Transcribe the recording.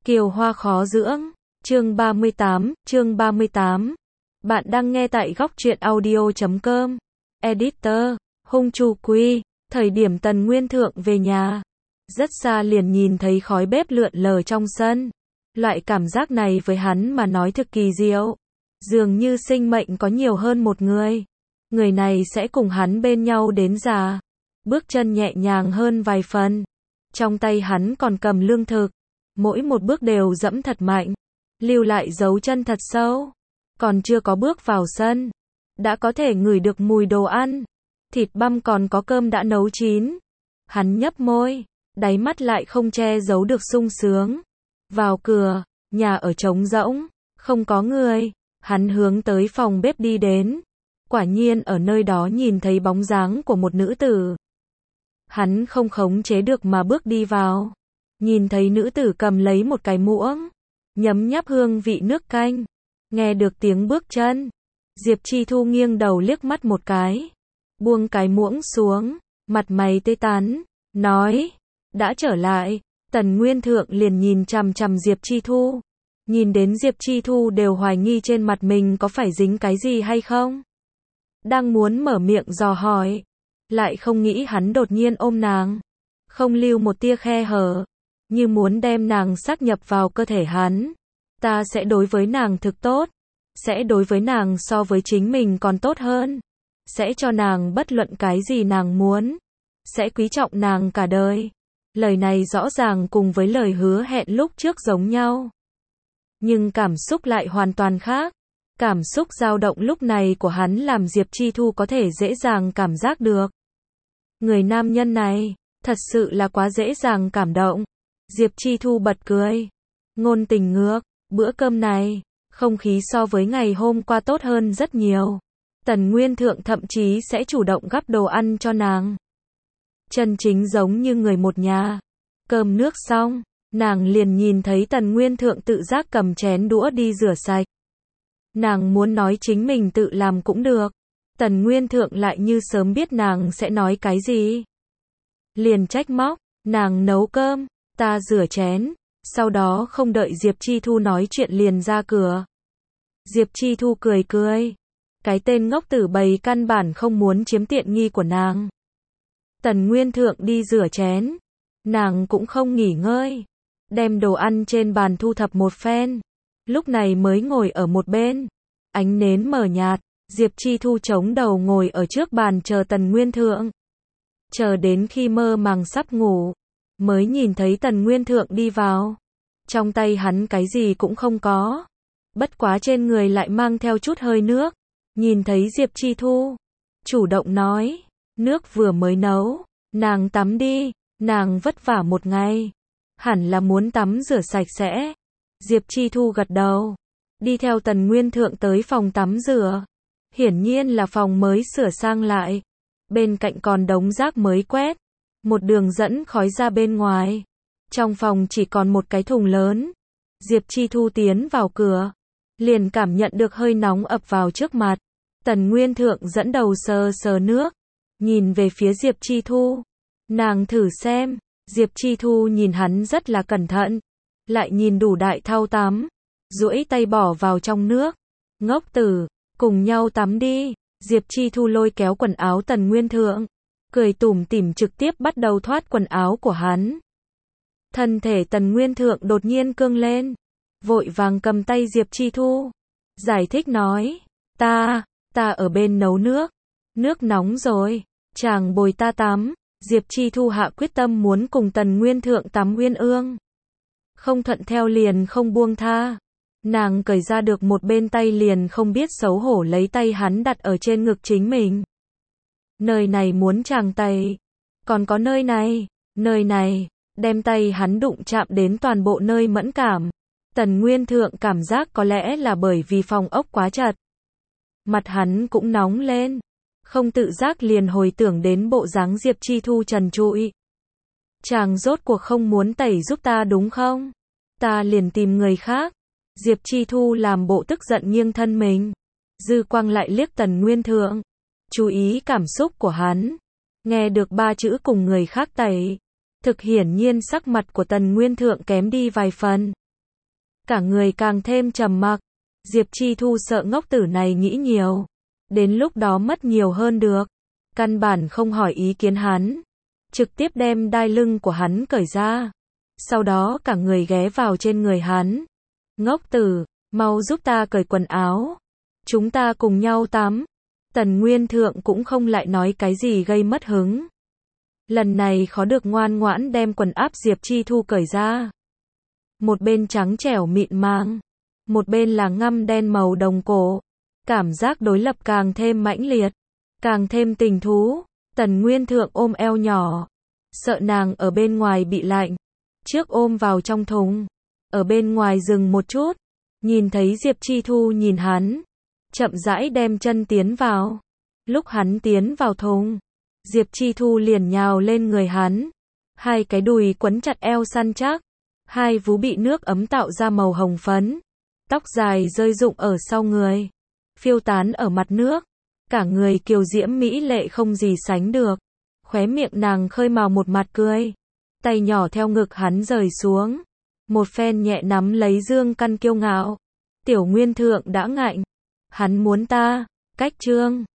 Kiều Hoa khó dưỡng. Chương 38. Bạn đang nghe tại góc truyện audio.com. Editor, Hung Chu Quy. Thời điểm Tần Nguyên Thượng về nhà, rất xa liền nhìn thấy khói bếp lượn lờ trong sân. Loại cảm giác này với hắn mà nói thực kỳ diệu. Dường như sinh mệnh có nhiều hơn một người. Người này sẽ cùng hắn bên nhau đến già. Bước chân nhẹ nhàng hơn vài phần. Trong tay hắn còn cầm lương thực. Mỗi một bước đều dẫm thật mạnh, lưu lại dấu chân thật sâu. Còn chưa có bước vào sân, đã có thể ngửi được mùi đồ ăn. Thịt băm còn có cơm đã nấu chín. Hắn nhấp môi, đáy mắt lại không che giấu được sung sướng. Vào cửa, nhà ở trống rỗng, không có người. Hắn hướng tới phòng bếp đi đến. Quả nhiên ở nơi đó nhìn thấy bóng dáng của một nữ tử. Hắn không khống chế được mà bước đi vào. Nhìn thấy nữ tử cầm lấy một cái muỗng, nhấm nháp hương vị nước canh. Nghe được tiếng bước chân, Diệp Chi Thu nghiêng đầu liếc mắt một cái, buông cái muỗng xuống, mặt mày tê tắn, nói, đã trở lại. Tần Nguyên Thượng liền nhìn chằm chằm Diệp Chi Thu. Nhìn đến Diệp Chi Thu đều hoài nghi trên mặt mình có phải dính cái gì hay không. Đang muốn mở miệng dò hỏi, lại không nghĩ hắn đột nhiên ôm nàng, không lưu một tia khe hở, như muốn đem nàng sát nhập vào cơ thể hắn. Ta sẽ đối với nàng thực tốt, sẽ đối với nàng so với chính mình còn tốt hơn, sẽ cho nàng bất luận cái gì nàng muốn, sẽ quý trọng nàng cả đời. Lời này rõ ràng cùng với lời hứa hẹn lúc trước giống nhau, nhưng cảm xúc lại hoàn toàn khác. Cảm xúc dao động lúc này của hắn làm Diệp Chi Thu có thể dễ dàng cảm giác được. Người nam nhân này, thật sự là quá dễ dàng cảm động. Diệp Chi Thu bật cười. Ngôn tình ngược, bữa cơm này, không khí so với ngày hôm qua tốt hơn rất nhiều. Tần Nguyên Thượng thậm chí sẽ chủ động gắp đồ ăn cho nàng. Chân chính giống như người một nhà. Cơm nước xong, nàng liền nhìn thấy Tần Nguyên Thượng tự giác cầm chén đũa đi rửa sạch. Nàng muốn nói chính mình tự làm cũng được. Tần Nguyên Thượng lại như sớm biết nàng sẽ nói cái gì. Liền trách móc, nàng nấu cơm, ta rửa chén. Sau đó không đợi Diệp Chi Thu nói chuyện liền ra cửa. Diệp Chi Thu cười cười. Cái tên ngốc tử bầy căn bản không muốn chiếm tiện nghi của nàng. Tần Nguyên Thượng đi rửa chén. Nàng cũng không nghỉ ngơi. Đem đồ ăn trên bàn thu thập một phen. Lúc này mới ngồi ở một bên. Ánh nến mờ nhạt. Diệp Chi Thu chống đầu ngồi ở trước bàn chờ Tần Nguyên Thượng. Chờ đến khi mơ màng sắp ngủ, mới nhìn thấy Tần Nguyên Thượng đi vào. Trong tay hắn cái gì cũng không có. Bất quá trên người lại mang theo chút hơi nước. Nhìn thấy Diệp Chi Thu, chủ động nói, nước vừa mới nấu, nàng tắm đi, nàng vất vả một ngày. Hẳn là muốn tắm rửa sạch sẽ. Diệp Chi Thu gật đầu, đi theo Tần Nguyên Thượng tới phòng tắm rửa. Hiển nhiên là phòng mới sửa sang lại. Bên cạnh còn đống rác mới quét. Một đường dẫn khói ra bên ngoài. Trong phòng chỉ còn một cái thùng lớn. Diệp Chi Thu tiến vào cửa, liền cảm nhận được hơi nóng ập vào trước mặt. Tần Nguyên Thượng dẫn đầu sờ sờ nước, nhìn về phía Diệp Chi Thu. Nàng thử xem. Diệp Chi Thu nhìn hắn rất là cẩn thận, lại nhìn đủ đại thau tắm, duỗi tay bỏ vào trong nước. Ngốc tử, cùng nhau tắm đi. Diệp Chi Thu lôi kéo quần áo Tần Nguyên Thượng, cười tủm tỉm trực tiếp bắt đầu thoát quần áo của hắn. Thân thể Tần Nguyên Thượng đột nhiên cương lên, vội vàng cầm tay Diệp Chi Thu, giải thích nói, ta ở bên nấu nước, nước nóng rồi, chàng bồi ta tắm. Diệp Chi Thu hạ quyết tâm muốn cùng Tần Nguyên Thượng tắm uyên ương. Không thuận theo liền không buông tha. Nàng cởi ra được một bên tay liền không biết xấu hổ lấy tay hắn đặt ở trên ngực chính mình. Nơi này muốn chàng tẩy. Còn có nơi này, đem tay hắn đụng chạm đến toàn bộ nơi mẫn cảm. Tần Nguyên Thượng cảm giác có lẽ là bởi vì phòng ốc quá chật. Mặt hắn cũng nóng lên. Không tự giác liền hồi tưởng đến bộ dáng Diệp Chi Thu trần trụi. Chàng rốt cuộc không muốn tẩy giúp ta đúng không? Ta liền tìm người khác. Diệp Chi Thu làm bộ tức giận nghiêng thân mình. Dư quang lại liếc Tần Nguyên Thượng. Chú ý cảm xúc của hắn. Nghe được ba chữ cùng người khác tẩy. Thực hiển nhiên sắc mặt của Tần Nguyên Thượng kém đi vài phần. Cả người càng thêm trầm mặc. Diệp Chi Thu sợ ngốc tử này nghĩ nhiều. Đến lúc đó mất nhiều hơn được. Căn bản không hỏi ý kiến hắn. Trực tiếp đem đai lưng của hắn cởi ra. Sau đó cả người ghé vào trên người hắn. Ngốc tử, mau giúp ta cởi quần áo. Chúng ta cùng nhau tắm. Tần Nguyên Thượng cũng không lại nói cái gì gây mất hứng. Lần này khó được ngoan ngoãn đem quần áp Diệp Chi Thu cởi ra. Một bên trắng trẻo mịn màng, một bên là ngăm đen màu đồng cổ. Cảm giác đối lập càng thêm mãnh liệt, càng thêm tình thú. Tần Nguyên Thượng ôm eo nhỏ, sợ nàng ở bên ngoài bị lạnh. Trước ôm vào trong thùng, ở bên ngoài dừng một chút, nhìn thấy Diệp Chi Thu nhìn hắn, chậm rãi đem chân tiến vào. Lúc hắn tiến vào thùng, Diệp Chi Thu liền nhào lên người hắn, hai cái đùi quấn chặt eo săn chắc, hai vú bị nước ấm tạo ra màu hồng phấn, tóc dài rơi rụng ở sau người, phiêu tán ở mặt nước, cả người kiều diễm mỹ lệ không gì sánh được. Khóe miệng nàng khơi mào một mặt cười, tay nhỏ theo ngực hắn rời xuống, một phen nhẹ nắm lấy dương căn kiêu ngạo. Tiểu Nguyên Thượng đã ngạnh, hắn muốn ta, cách chương